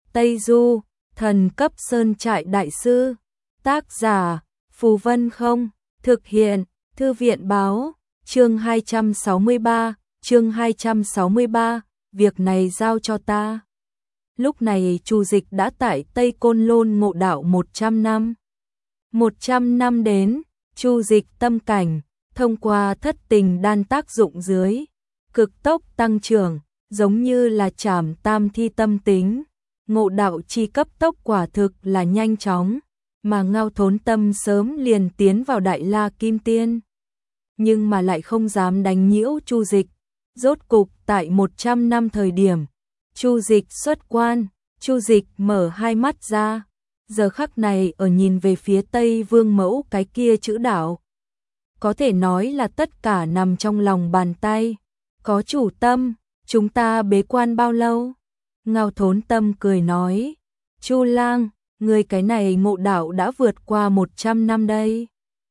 Tây Du, thần cấp sơn trại đại sư. Tác giả, Phù Vân Không. Thực hiện, Thư viện báo. Chương 263, việc này giao cho ta. Lúc này Chu Dịch đã tại Tây Côn Lôn ngộ đạo 100 năm. 100 năm đến, Chu Dịch tâm cảnh, thông qua thất tình đan tác dụng dưới, cực tốc tăng trưởng, giống như là trảm tam thi tâm tính. Ngộ đạo chi cấp tốc quả thực là nhanh chóng, mà Ngao Thốn Tâm sớm liền tiến vào Đại La Kim Tiên. Nhưng mà lại không dám đánh nhiễu Chu Dịch. Rốt cục tại 100 năm thời điểm, Chu Dịch xuất quan, Chu Dịch mở hai mắt ra, giờ khắc này ở nhìn về phía Tây Vương Mẫu cái kia chữ đạo. Có thể nói là tất cả nằm trong lòng bàn tay, có chủ tâm, chúng ta bế quan bao lâu? Ngao Thốn Tâm cười nói, Chu Lang, người cái này ngộ đạo đã vượt qua 100 năm đây.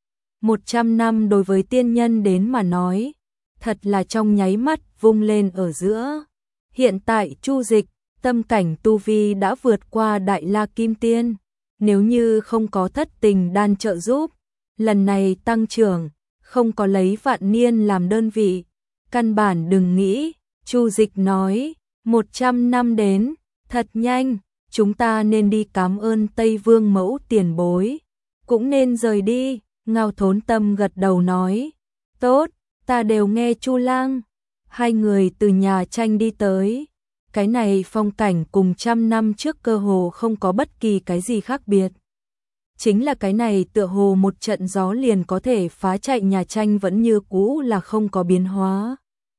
100 năm đối với tiên nhân đến mà nói, thật là trong nháy mắt vung lên ở giữa. Hiện tại Chu Dịch, tâm cảnh tu vi đã vượt qua Đại La Kim Tiên, nếu như không có thất tình đan trợ giúp, lần này tăng trưởng, không có lấy vạn niên làm đơn vị, căn bản đừng nghĩ. Chu Dịch nói, 100 năm đến, thật nhanh, chúng ta nên đi cảm ơn Tây Vương Mẫu tiền bối, cũng nên rời đi. Ngao Thốn Tâm gật đầu nói, tốt, ta đều nghe Chu Lang. Hai người từ nhà tranh đi tới, cái này phong cảnh cùng trăm năm trước cơ hồ không có bất kỳ cái gì khác biệt. Chính là cái này tựa hồ một trận gió liền có thể phá chạy nhà tranh vẫn như cũ là không có biến hóa.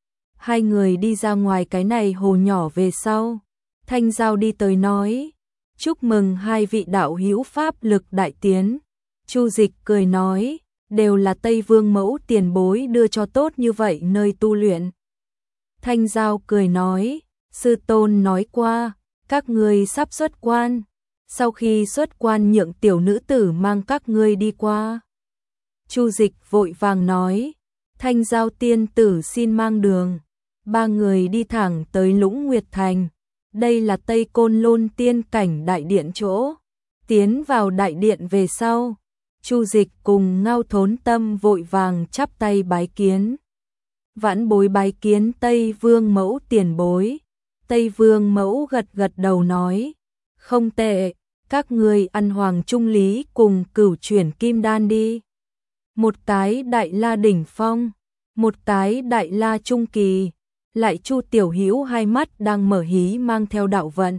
Hai người đi ra ngoài cái này hồ nhỏ về sau, Thanh Giao đi tới nói, chúc mừng hai vị đạo hữu pháp lực đại tiến. Chu Dịch cười nói, đều là Tây Vương Mẫu tiền bối đưa cho tốt như vậy nơi tu luyện. Thanh Giao cười nói, sư tôn nói qua, các ngươi sắp xuất quan, sau khi xuất quan nhượng tiểu nữ tử mang các ngươi đi qua. Chu Dịch vội vàng nói, Thanh Giao tiên tử xin mang đường. Ba người đi thẳng tới Lũng Nguyệt Thành, đây là Tây Côn Lôn tiên cảnh đại điện chỗ. Tiến vào đại điện về sau, Chu Dịch cùng Ngao Thốn Tâm vội vàng chắp tay bái kiến. Vãn bối bái kiến Tây Vương Mẫu tiền bối. Tây Vương Mẫu gật gật đầu nói, không tệ, các ngươi ăn hoàng trung lý cùng cửu chuyển kim đan đi. Một cái Đại La đỉnh phong, một cái Đại La trung kỳ, lại Chu tiểu hữu hai mắt đang mở hí mang theo đạo vận.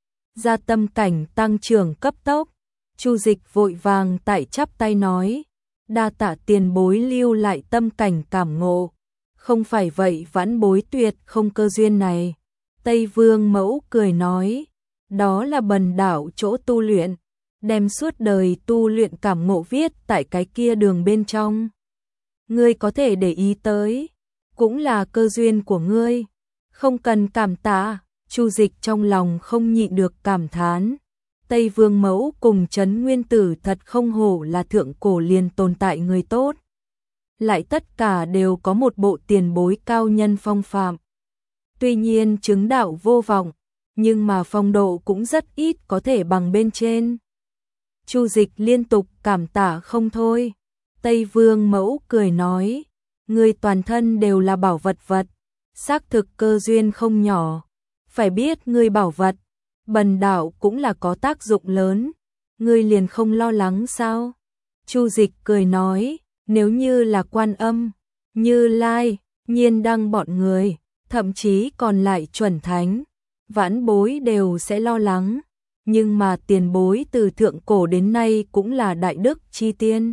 Gia tâm cảnh tăng trưởng cấp tốc. Chu Dịch vội vàng tại chắp tay nói, đa tạ tiền bối lưu lại tâm cảnh cảm ngộ, không phải vậy vãn bối tuyệt không cơ duyên này. Tây Vương Mẫu cười nói, đó là bần đạo chỗ tu luyện, đem suốt đời tu luyện cảm ngộ viết tại cái kia đường bên trong. Ngươi có thể để ý tới, cũng là cơ duyên của ngươi, không cần cảm tạ. Chu Dịch trong lòng không nhịn được cảm thán. Tây Vương Mẫu cùng Trấn Nguyên Tử thật không hổ là thượng cổ liền tồn tại người tốt. Lại tất cả đều có một bộ tiền bối cao nhân phong phạm. Tuy nhiên chứng đạo vô vọng, nhưng mà phong độ cũng rất ít có thể bằng bên trên. Chu Dịch liên tục cảm tạ không thôi. Tây Vương Mẫu cười nói, người toàn thân đều là bảo vật vật, xác thực cơ duyên không nhỏ. Phải biết ngươi bảo vật, bần đạo cũng là có tác dụng lớn, ngươi liền không lo lắng sao? Chu Dịch cười nói, nếu như là Quan Âm, Như Lai, Nhiên Đăng bọn người, thậm chí còn lại chuẩn thánh, vãn bối đều sẽ lo lắng, nhưng mà tiền bối từ thượng cổ đến nay cũng là đại đức chi tiên.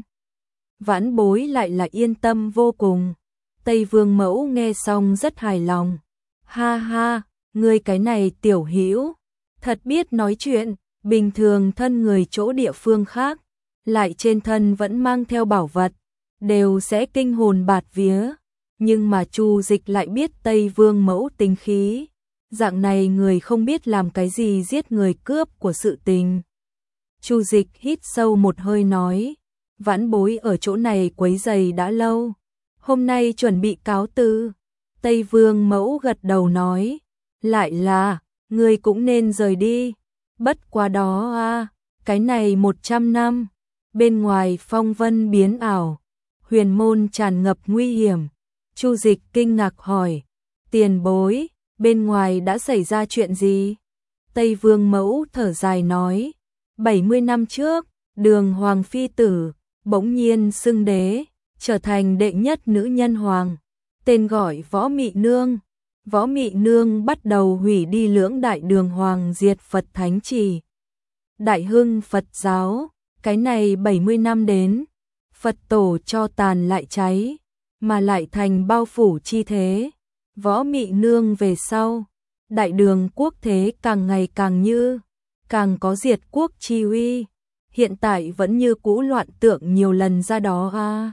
Vãn bối lại là yên tâm vô cùng. Tây Vương Mẫu nghe xong rất hài lòng. Ha ha, ngươi cái này tiểu hữu, thật biết nói chuyện, bình thường thân người chỗ địa phương khác, lại trên thân vẫn mang theo bảo vật, đều sẽ kinh hồn bạt vía. Nhưng mà Chu Dịch lại biết Tây Vương Mẫu tính khí, dạng này người không biết làm cái gì giết người cướp của sự tình. Chu Dịch hít sâu một hơi nói, vãn bối ở chỗ này quấy rầy đã lâu, hôm nay chuẩn bị cáo từ. Tây Vương Mẫu gật đầu nói, lại là, ngươi cũng nên rời đi. Bất quá đó cái này 100 năm, bên ngoài phong vân biến ảo, huyền môn tràn ngập nguy hiểm. Chu Dịch kinh ngạc hỏi, tiền bối, bên ngoài đã xảy ra chuyện gì? Tây Vương Mẫu thở dài nói, 70 năm trước, Đường Hoàng Phi Tử bỗng nhiên xưng đế, trở thành đệ nhất nữ nhân hoàng, tên gọi Võ Mị Nương. Võ Mị Nương bắt đầu hủy đi lưỡng đại đường hoàng, diệt Phật thánh trì, đại hưng Phật giáo. Cái này 70 năm đến, Phật tổ cho tàn lại cháy, mà lại thành bao phủ chi thế. Võ Mị Nương về sau, đại đường quốc thế càng ngày càng như, càng có diệt quốc chi uy. Hiện tại vẫn như cũ loạn tượng nhiều lần ra đó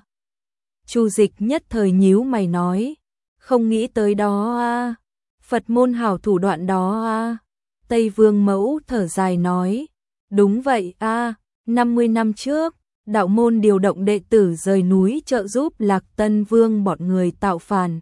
Chu Dịch nhất thời nhíu mày nói, không nghĩ tới đó Phật môn hảo thủ đoạn đó Tây Vương Mẫu thở dài nói, đúng vậy 50 năm trước, đạo môn điều động đệ tử rời núi trợ giúp Lạc Tân Vương bọn người tạo phản.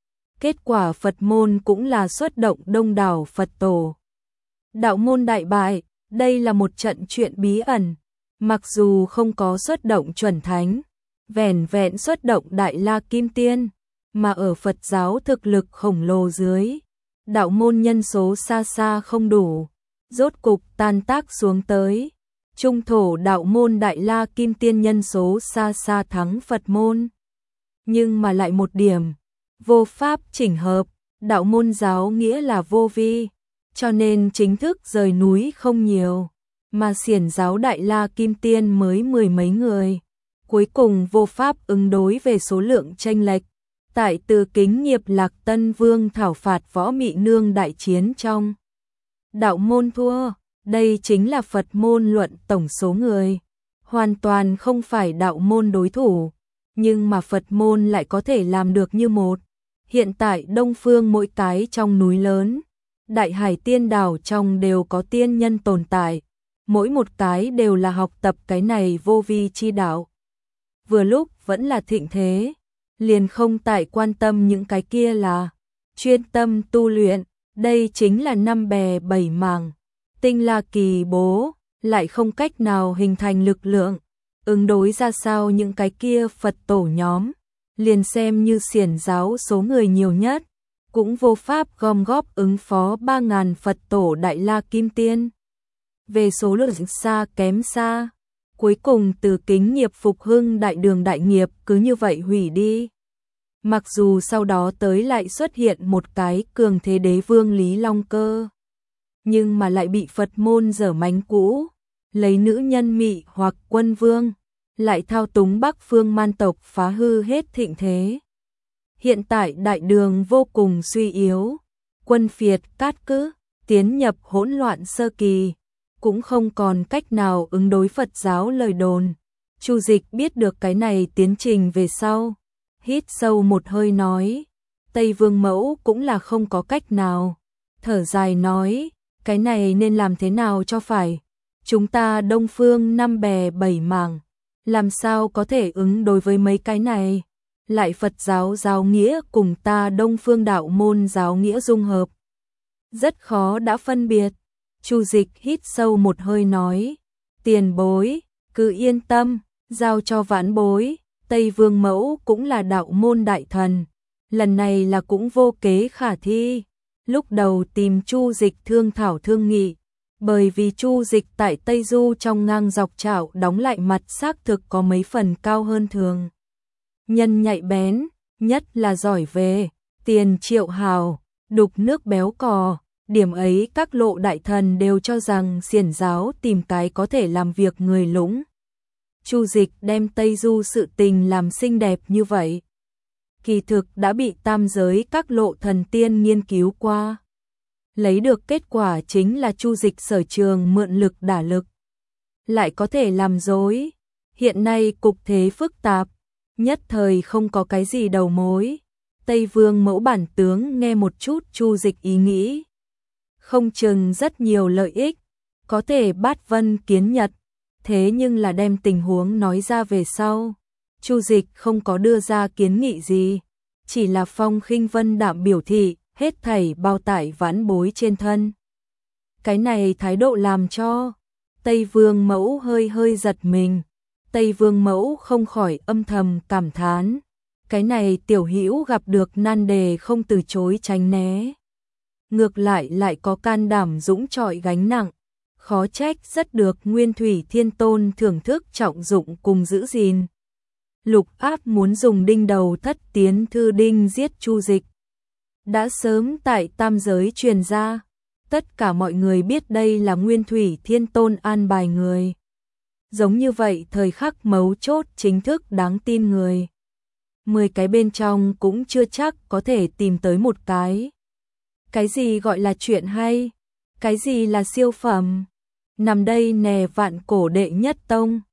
Kết quả Phật môn cũng là xuất động đông đảo Phật tổ. Đạo môn đại bại, đây là một trận chuyện bí ẩn. Mặc dù không có xuất động chuẩn thánh, vẻn vẹn xuất động Đại La Kim Tiên, mà ở Phật giáo thực lực khổng lồ dưới, đạo môn nhân số xa xa không đủ, rốt cục tan tác xuống tới. Trung thổ đạo môn Đại La Kim Tiên nhân số xa xa thắng Phật môn. Nhưng mà lại một điểm, vô pháp chỉnh hợp, đạo môn giáo nghĩa là vô vi, cho nên chính thức rời núi không nhiều, mà xiển giáo Đại La Kim Tiên mới 10 mấy người. Cuối cùng vô pháp ứng đối về số lượng chênh lệch. Tại Từ Kính Nghiệp Lạc Tân Vương thảo phạt Võ Mị Nương đại chiến trong, đạo môn thua. Đây chính là Phật môn luận tổng số người, hoàn toàn không phải đạo môn đối thủ, nhưng mà Phật môn lại có thể làm được như một. Hiện tại Đông Phương mỗi cái trong núi lớn, Đại Hải Tiên Đảo trong đều có tiên nhân tồn tại, mỗi một cái đều là học tập cái này vô vi chi đạo. Vừa lúc vẫn là thịnh thế, liền không tại quan tâm những cái kia là chuyên tâm tu luyện, đây chính là năm bè bảy mảng. Tinh La Kỳ bố, lại không cách nào hình thành lực lượng, ứng đối ra sao những cái kia Phật tổ nhóm, liền xem như xiển giáo số người nhiều nhất, cũng vô pháp gom góp ứng phó 3.000 Phật tổ Đại La Kim Tiên. Về số lượng xa kém xa, cuối cùng Từ Kính Nghiệp phục hưng đại đường đại nghiệp cứ như vậy hủy đi. Mặc dù sau đó tới lại xuất hiện một cái cường thế đế vương Lý Long Cơ, nhưng mà lại bị Phật môn dở mánh cũ, lấy nữ nhân mị hoặc quân vương, lại thao túng Bắc phương man tộc phá hư hết thịnh thế. Hiện tại đại đường vô cùng suy yếu, quân phiệt cát cứ, tiến nhập hỗn loạn sơ kỳ, cũng không còn cách nào ứng đối Phật giáo lời đồn. Chu Dịch biết được cái này tiến trình về sau, hít sâu một hơi nói, Tây Vương Mẫu cũng là không có cách nào, thở dài nói, cái này nên làm thế nào cho phải, chúng ta Đông Phương năm bè bảy mảng, làm sao có thể ứng đối với mấy cái này, lại Phật giáo giáo nghĩa cùng ta Đông Phương đạo môn giáo nghĩa dung hợp, rất khó đã phân biệt. Chu Dịch hít sâu một hơi nói, tiền bối, cứ yên tâm, giao cho vãn bối, Tây Vương Mẫu cũng là đạo môn đại thần, lần này là cũng vô kế khả thi. Lúc đầu tìm Chu Dịch thương thảo thương nghị, bởi vì Chu Dịch tại Tây Du trong ngang dọc chảo đóng lại mặt xác thực có mấy phần cao hơn thường. Nhân nhạy bén, nhất là giỏi về tiền triệu hào, đục nước béo cò, điểm ấy các lộ đại thần đều cho rằng xiển giáo tìm cái có thể làm việc người lũng. Chu Dịch đem Tây Du sự tình làm xinh đẹp như vậy, kỳ thực đã bị tam giới các lộ thần tiên nghiên cứu qua. Lấy được kết quả chính là Chu Dịch sở trường mượn lực đả lực, lại có thể làm dối. Hiện nay cục thế phức tạp, nhất thời không có cái gì đầu mối. Tây Vương Mẫu bản tướng nghe một chút Chu Dịch ý nghĩ, không chừng rất nhiều lợi ích, có thể bát vân kiến nhật, thế nhưng là đem tình huống nói ra về sau. Chu Dịch không có đưa ra kiến nghị gì, chỉ là phong khinh vân đạm biểu thị, hết thảy bao tải vãn bối trên thân. Cái này thái độ làm cho Tây Vương Mẫu hơi hơi giật mình. Tây Vương Mẫu không khỏi âm thầm cảm thán. Cái này tiểu hữu gặp được nan đề không từ chối tránh né. Ngược lại có can đảm dũng chọi gánh nặng. Khó trách rất được Nguyên Thủy Thiên Tôn thưởng thức trọng dụng cùng giữ gìn. Lục Áp muốn dùng đinh đầu thất tiến thư đinh giết Chu Dịch. Đã sớm tại tam giới truyền ra. Tất cả mọi người biết đây là Nguyên Thủy Thiên Tôn an bài người. Giống như vậy thời khắc mấu chốt chính thức đáng tin người. 10 cái bên trong cũng chưa chắc có thể tìm tới một cái. Cái gì gọi là chuyện hay? Cái gì là siêu phẩm? Nằm đây nè vạn cổ đệ nhất tông.